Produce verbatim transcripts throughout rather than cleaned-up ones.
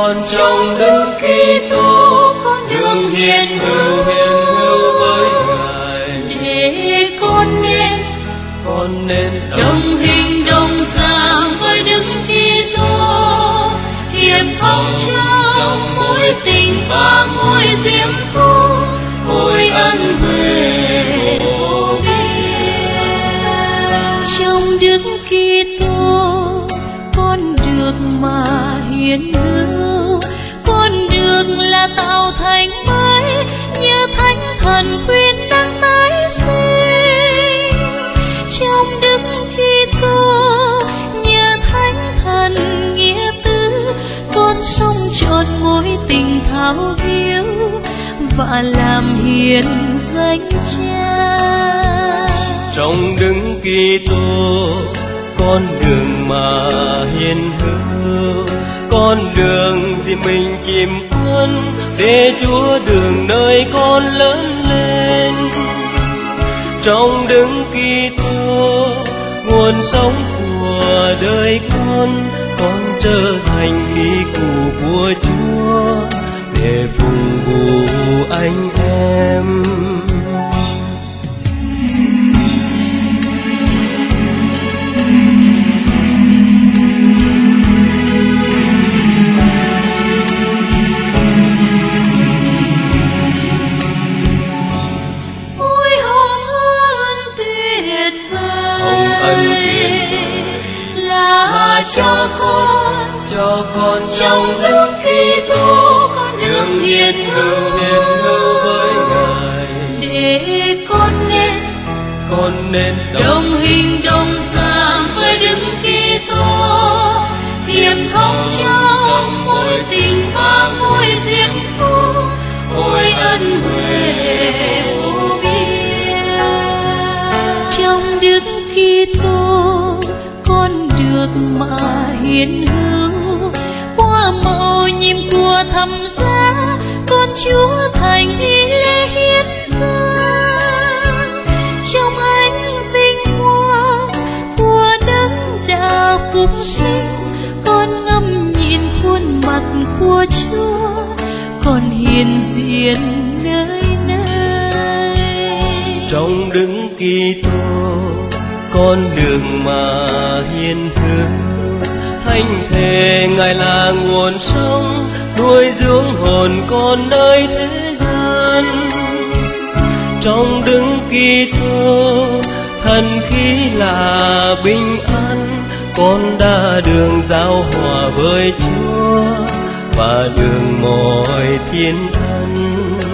con trong Đức Kitô, đường hiền hữu hiền hữu với Ngài. Để con nên Con nên đồng hình đồng dáng với Đức Kitô, hiệp thông trong mối tình và mối diễm phúc, ôi ân huệ vô biên. Trong Đức Kitô con được mà hiến hữu, con được là tạo thành mới, như thánh thần khuyên đang tái sinh. Trong Đức Kitô nhờ thánh thần nghĩa tứ, con sống trọn mối tình thảo hiếu và làm hiền danh Cha. trong Đức Kitô con đường mà hiền hữu, con đường gì mình chìm quân để Chúa đường nơi con lớn lên. Trong Đức Kitô nguồn sống của đời con, con trở thành khí cụ của Chúa để phụng vụ anh em. Cho con, cho con trong Đức Kitô con đường hiền hữu hiền hữu với Ngài. Để con nên Con nên đồng hình đồng dáng với Đức Kitô, hiệp thông trong mối tình và mối diễm phúc, ôi ân huệ vô biên. Trong Đức Kitô con được mà hiến hữu, qua mầu nhiệm của thẩm giá, con Chúa thành y lễ hiến dâng. Trong ánh vinh quang của đấng đã phục sinh, con ngắm nhìn khuôn mặt của Chúa, con hiện diện nơi nơi. Trong Đức Kitô con đường mà hiền hữu, thánh thể Ngài là nguồn sống nuôi dưỡng hồn con nơi thế gian. Trong Đức Kitô thần khí là bình an, con đã đường giao hòa với Chúa và đường mọi thiên thần.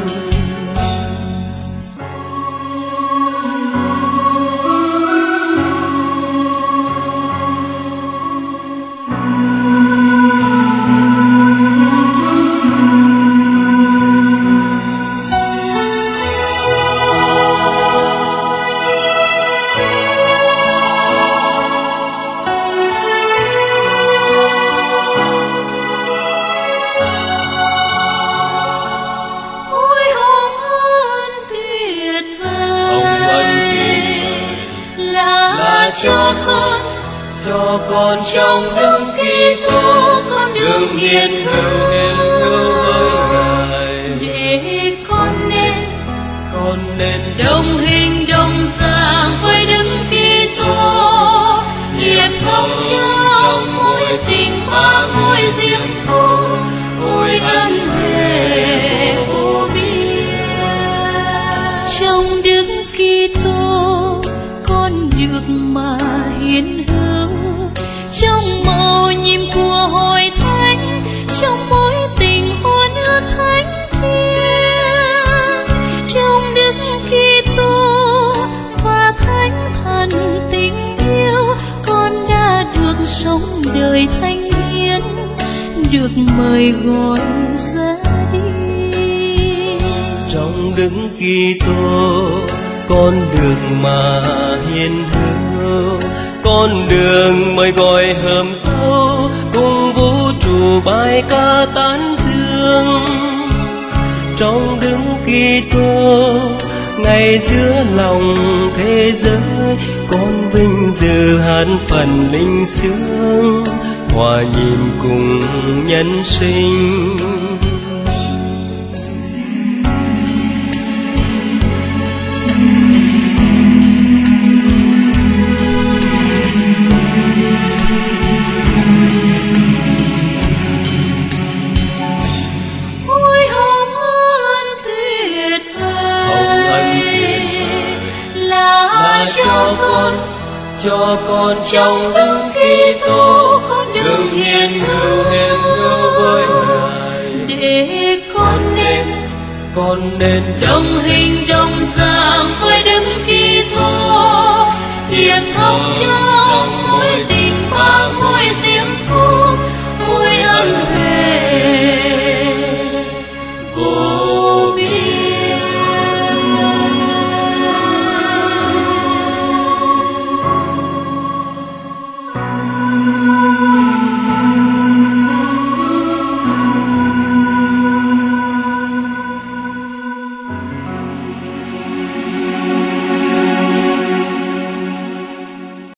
Cho con, cho con trong Đức Kitô con đường hiền hữu hiền hữu với Ngài. Để con nên Con nên đồng hình đồng dáng với Đức Kitô, hiệp thông trong mối tình và mối diễm phúc, ôi ân huệ vô biên. Trong Đức Kitô con được mà hiến hữu, trong mầu nhiệm của hội thánh, trong mối tình hôn ước thánh thiêng. Trong Đức Kitô và thánh thần tình yêu, con đã được sống đời thánh hiến, được mời gọi ra đi. Trong Đức Kitô con đường mà hiền hữu, con đường mời gọi hợp thâu cùng vũ trụ bài ca tán dương. Trong Đức Kitô ngày giữa lòng thế giới, con vinh dự hát phần linh sướng hòa nhịp cùng nhân sinh. Cho con, cho con trong Đức Kitô con đường hiền hữu hiền hữu với Ngài, để con nên con nên đồng hình đồng dáng với Đức Kitô, hiền thấp trong mối tình ba